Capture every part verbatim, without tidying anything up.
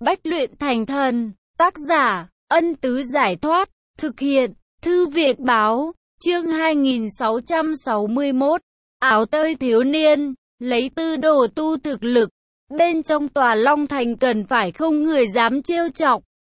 Bách luyện thành thần, tác giả, Ân Tứ Giải Thoát, thực hiện, Thư viện Báo, chương hai nghìn sáu trăm sáu mươi mốt, áo tơi thiếu niên, lấy tư đồ tu thực lực, bên trong tòa Long Thành cần phải không người dám trêu chọc.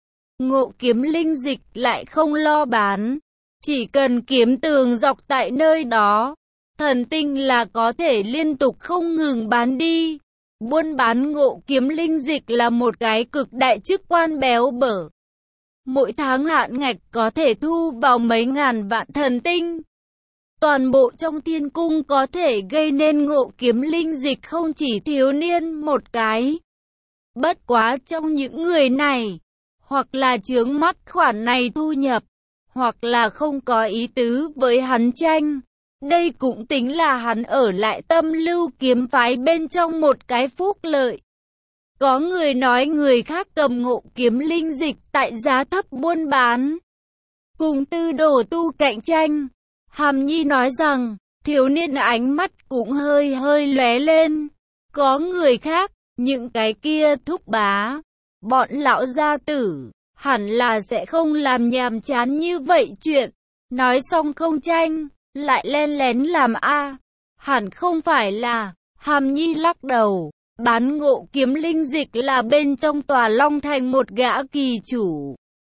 Ngộ kiếm linh dịch lại không lo bán, chỉ cần kiếm tường dọc tại nơi đó, thần tinh là có thể liên tục không ngừng bán đi. Buôn bán ngộ kiếm linh dịch là một cái cực đại chức quan béo bở. Mỗi tháng hạn ngạch có thể thu vào mấy ngàn vạn thần tinh. Toàn bộ trong thiên cung có thể gây nên ngộ kiếm linh dịch không chỉ thiếu niên một cái. Bất quá trong những người này, hoặc là chướng mắt khoản này thu nhập, hoặc là không có ý tứ với hắn tranh. Đây cũng tính là hắn ở lại Tâm Lưu kiếm phái bên trong một cái phúc lợi. Có người nói người khác cầm ngộ kiếm linh dịch tại giá thấp buôn bán, cùng tư đồ tu cạnh tranh. Hàm Nhi nói rằng, thiếu niên ánh mắt cũng hơi hơi lóe lên. Có người khác, những cái kia thúc bá, bọn lão gia tử, hẳn là sẽ không làm nhàm chán như vậy chuyện. Nói xong không tranh, lại len lén làm a, hẳn không phải là. Hàm Nhi lắc đầu, bán ngộ kiếm linh dịch là bên trong tòa Long Thành một gã kỳ chủ.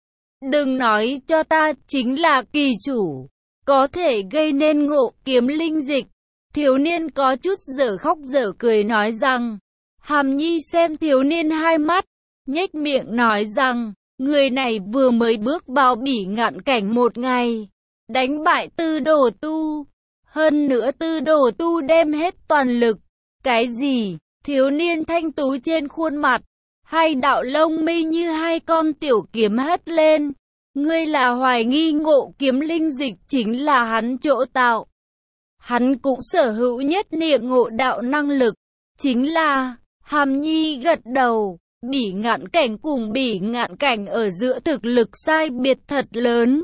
Đừng nói cho ta chính là kỳ chủ, có thể gây nên ngộ kiếm linh dịch. Thiếu niên có chút dở khóc dở cười nói rằng. Hàm Nhi xem thiếu niên hai mắt, nhếch miệng nói rằng, người này vừa mới bước vào Bỉ Ngạn cảnh một ngày, đánh bại tư đồ tu. Hơn nữa tư đồ tu đem hết toàn lực. Cái gì? Thiếu niên thanh tú trên khuôn mặt, hai đạo lông mi như hai con tiểu kiếm hất lên. Ngươi là hoài nghi ngộ kiếm linh dịch chính là hắn chỗ tạo. Hắn cũng sở hữu nhất niệm ngộ đạo năng lực. Chính là, Hàm Nhi gật đầu, Bỉ Ngạn cảnh cùng Bỉ Ngạn cảnh ở giữa thực lực sai biệt thật lớn.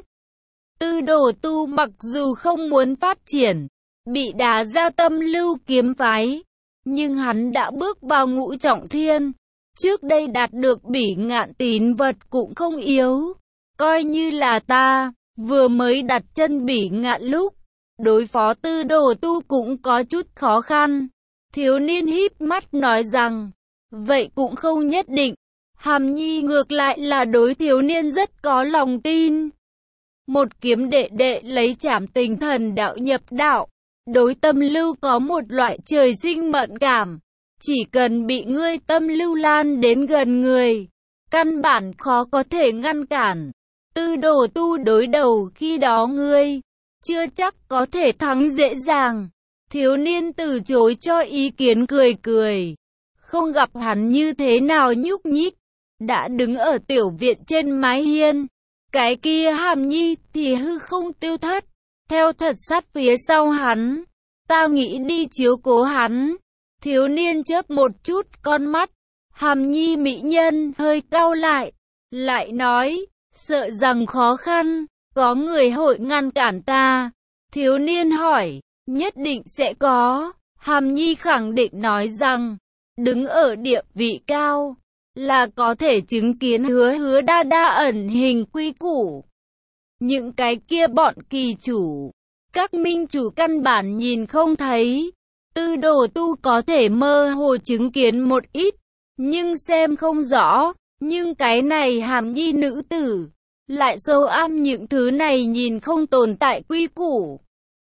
Tư đồ tu mặc dù không muốn phát triển, bị đá ra Tâm Lưu kiếm phái, nhưng hắn đã bước vào ngũ trọng thiên. Trước đây đạt được Bỉ Ngạn tín vật cũng không yếu. Coi như là ta, vừa mới đặt chân Bỉ Ngạn lúc, đối phó tư đồ tu cũng có chút khó khăn. Thiếu niên híp mắt nói rằng, vậy cũng không nhất định. Hàm Nhi ngược lại là đối thiếu niên rất có lòng tin. Một kiếm đệ đệ lấy trảm tinh thần đạo nhập đạo. Đối tâm lưu có một loại trời sinh mẫn cảm. Chỉ cần bị ngươi tâm lưu lan đến gần người, căn bản khó có thể ngăn cản. Tư đồ tu đối đầu khi đó ngươi, chưa chắc có thể thắng dễ dàng. Thiếu niên từ chối cho ý kiến cười cười. Không gặp hắn như thế nào nhúc nhích, đã đứng ở tiểu viện trên mái hiên. Cái kia Hàm Nhi thì hư không tiêu thất, theo thật sát phía sau hắn. Ta nghĩ đi chiếu cố hắn. Thiếu niên chớp một chút con mắt. Hàm Nhi mỹ nhân hơi cau lại, lại nói, sợ rằng khó khăn, có người hội ngăn cản ta. Thiếu niên hỏi, nhất định sẽ có. Hàm Nhi khẳng định nói rằng, đứng ở địa vị cao, là có thể chứng kiến hứa hứa đa đa ẩn hình quy củ. Những cái kia bọn kỳ chủ, các minh chủ căn bản nhìn không thấy. Tư đồ tu có thể mơ hồ chứng kiến một ít, nhưng xem không rõ. Nhưng cái này Hàm Nhi nữ tử, lại sâu am những thứ này nhìn không tồn tại quy củ.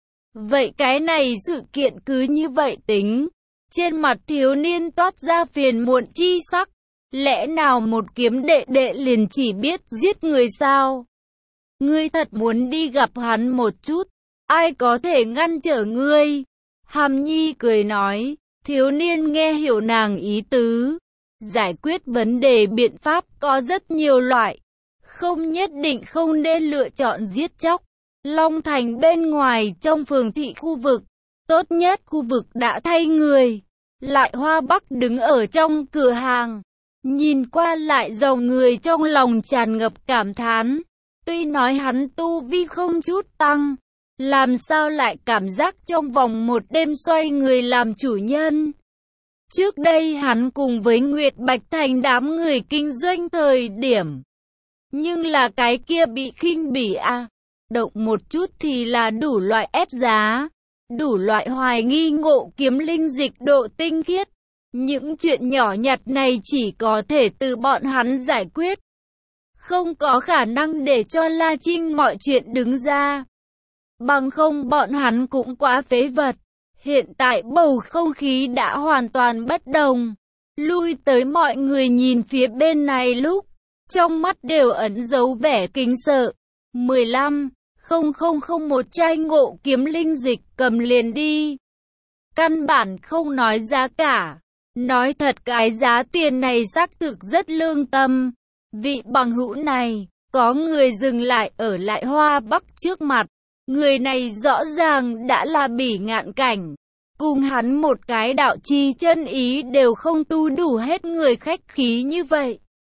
Vậy cái này sự kiện cứ như vậy tính. Trên mặt thiếu niên toát ra phiền muộn chi sắc. Lẽ nào một kiếm đệ đệ liền chỉ biết giết người sao? Ngươi thật muốn đi gặp hắn một chút, ai có thể ngăn trở ngươi? Hàm Nhi cười nói, thiếu niên nghe hiểu nàng ý tứ. Giải quyết vấn đề biện pháp có rất nhiều loại, không nhất định không nên lựa chọn giết chóc. Long Thành bên ngoài trong phường thị khu vực, tốt nhất khu vực đã thay người. Lại Hoa Bắc đứng ở trong cửa hàng, nhìn qua lại dòng người trong lòng tràn ngập cảm thán. Tuy nói hắn tu vi không chút tăng, làm sao lại cảm giác trong vòng một đêm xoay người làm chủ nhân. Trước đây hắn cùng với Nguyệt Bạch Thành đám người kinh doanh thời điểm. Nhưng là cái kia bị khinh bỉ à. Động một chút thì là đủ loại ép giá. Đủ loại hoài nghi Ngộ Kiếm Linh dịch độ tinh khiết. Những chuyện nhỏ nhặt này chỉ có thể từ bọn hắn giải quyết. Không có khả năng để cho La Trinh mọi chuyện đứng ra. Bằng không bọn hắn cũng quá phế vật. Hiện tại bầu không khí đã hoàn toàn bất đồng. Lui tới mọi người nhìn phía bên này lúc. Trong mắt đều ẩn dấu vẻ kính sợ. mười lăm không không không một chai Ngộ Kiếm Linh dịch cầm liền đi. Căn bản không nói giá cả. Nói thật cái giá tiền này xác thực rất lương tâm. Vị bằng hữu này, có người dừng lại ở lại Hoa Bắc trước mặt. Người này rõ ràng đã là bỉ ngạn cảnh. Cùng hắn một cái đạo chi chân ý đều không tu đủ hết người khách khí như vậy.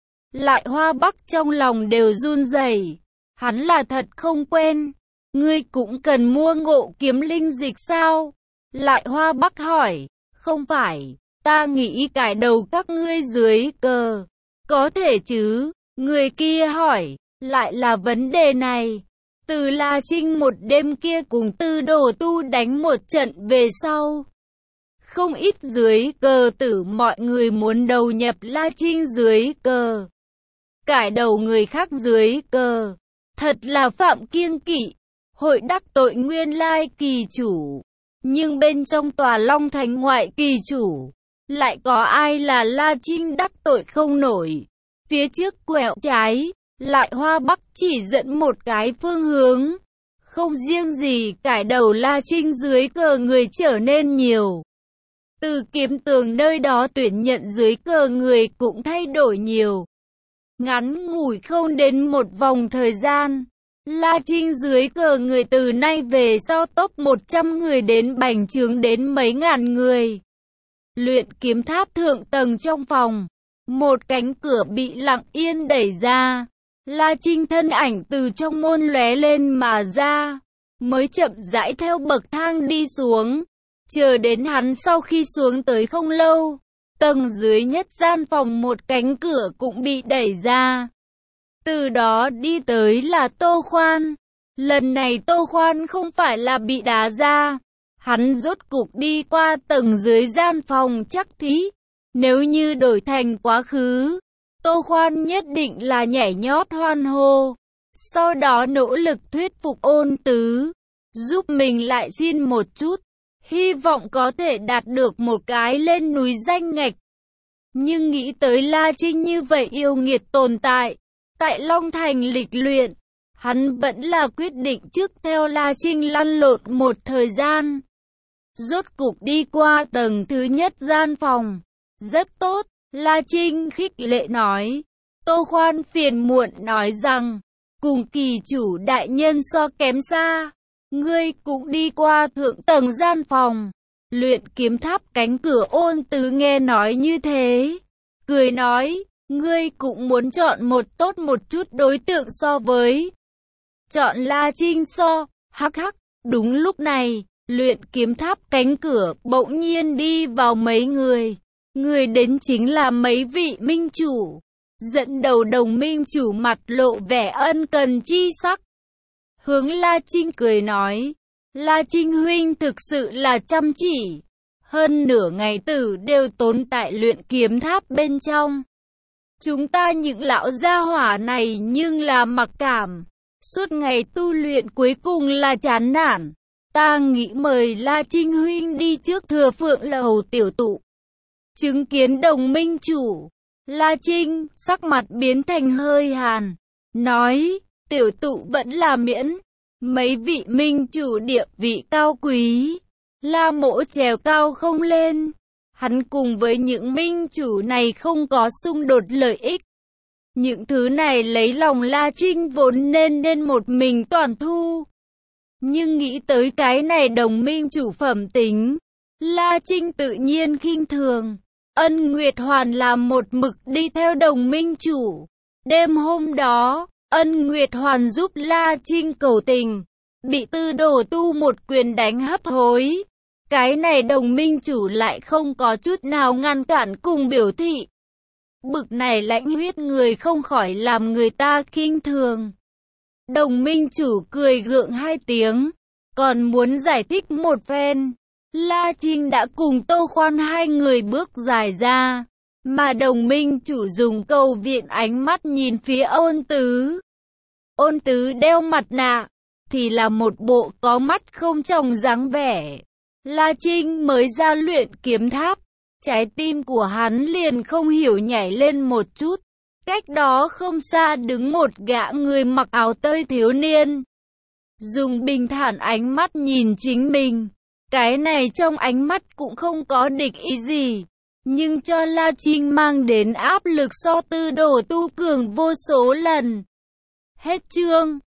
Lại Hoa Bắc trong lòng đều run rẩy. Hắn là thật không quen. Ngươi cũng cần mua Ngộ Kiếm Linh dịch sao? Lại Hoa Bắc hỏi. Không phải, ta nghĩ cải đầu các ngươi dưới cờ. Có thể chứ? Người kia hỏi. Lại là vấn đề này. Từ La Trinh một đêm kia cùng Tư Đồ Tu đánh một trận về sau. Không ít dưới cờ tử mọi người muốn đầu nhập La Trinh dưới cờ. Cải đầu người khác dưới cờ. Thật là phạm kiêng kỵ. Hội đắc tội nguyên lai kỳ chủ. Nhưng bên trong tòa Long Thành ngoại kỳ chủ. Lại có ai là La Trinh đắc tội không nổi. Phía trước quẹo trái. Lại Hoa Bắc chỉ dẫn một cái phương hướng. Không riêng gì cải đầu La Trinh dưới cờ người trở nên nhiều. Từ Kiếm Tường nơi đó tuyển nhận dưới cờ người cũng thay đổi nhiều. Ngắn ngủi không đến một vòng thời gian. La Trinh dưới cờ người từ nay về sau top một trăm người đến bành trướng đến mấy ngàn người. Luyện kiếm tháp thượng tầng trong phòng. Một cánh cửa bị lặng yên đẩy ra. La Trinh thân ảnh từ trong môn lóe lên mà ra. Mới chậm rãi theo bậc thang đi xuống. Chờ đến hắn sau khi xuống tới không lâu. Tầng dưới nhất gian phòng một cánh cửa cũng bị đẩy ra. Từ đó đi tới là Tô Khoan. Lần này Tô Khoan không phải là bị đá ra. Hắn rốt cục đi qua tầng dưới gian phòng chắc thí. Nếu như đổi thành quá khứ, Tô Khoan nhất định là nhảy nhót hoan hô. Sau đó nỗ lực thuyết phục Ôn Tứ. Giúp mình lại xin một chút. Hy vọng có thể đạt được một cái lên núi danh ngạch. Nhưng nghĩ tới La Trinh như vậy yêu nghiệt tồn tại. Tại Long Thành lịch luyện. Hắn vẫn là quyết định trước theo La Trinh lăn lộn một thời gian. Rốt cục đi qua tầng thứ nhất gian phòng. Rất tốt, La Trinh khích lệ nói. Tô Khoan phiền muộn nói rằng. Cùng kỳ chủ đại nhân so kém xa. Ngươi cũng đi qua thượng tầng gian phòng. Luyện kiếm tháp cánh cửa Ôn Tứ nghe nói như thế. Cười nói, ngươi cũng muốn chọn một tốt một chút đối tượng so với. Chọn La Trinh so, hắc hắc, đúng lúc này, luyện kiếm tháp cánh cửa bỗng nhiên đi vào mấy người. Người đến chính là mấy vị minh chủ. Dẫn đầu đồng minh chủ mặt lộ vẻ ân cần chi sắc. Hướng La Trinh cười nói, La Trinh huynh thực sự là chăm chỉ. Hơn nửa ngày tử đều tốn tại luyện kiếm tháp bên trong. Chúng ta những lão gia hỏa này nhưng là mặc cảm. Suốt ngày tu luyện cuối cùng là chán nản. Ta nghĩ mời La Trinh huynh đi trước Thừa Phượng lầu tiểu tụ. Chứng kiến đồng minh chủ. La Trinh sắc mặt biến thành hơi hàn. Nói, tiểu tụ vẫn là miễn. Mấy vị minh chủ địa vị cao quý. La Mỗ trèo cao không lên. Hắn cùng với những minh chủ này không có xung đột lợi ích. Những thứ này lấy lòng La Trinh vốn nên nên một mình toàn thu. Nhưng nghĩ tới cái này đồng minh chủ phẩm tính. La Trinh tự nhiên khinh thường. Ân Nguyệt Hoàn làm một mực đi theo đồng minh chủ. Đêm hôm đó, Ân Nguyệt Hoàn giúp La Trinh cầu tình. Bị Tư Đồ Tu một quyền đánh hấp hối. Cái này Đồng minh chủ lại không có chút nào ngăn cản cùng biểu thị. Bực này lãnh huyết người không khỏi làm người ta khinh thường. Đồng minh chủ cười gượng hai tiếng, còn muốn giải thích một phen. La Trinh đã cùng Tô Khoan hai người bước dài ra, mà đồng minh chủ dùng cầu viện ánh mắt nhìn phía Ôn Tứ. Ôn Tứ đeo mặt nạ, thì là một bộ có mắt không tròng dáng vẻ. La Trinh mới ra luyện kiếm tháp, trái tim của hắn liền không hiểu nhảy lên một chút. Cách đó không xa đứng một gã người mặc áo tơi thiếu niên, dùng bình thản ánh mắt nhìn chính mình. Cái này trong ánh mắt cũng không có địch ý gì, nhưng cho La Trinh mang đến áp lực so tư đồ tu cường vô số lần. Hết chương.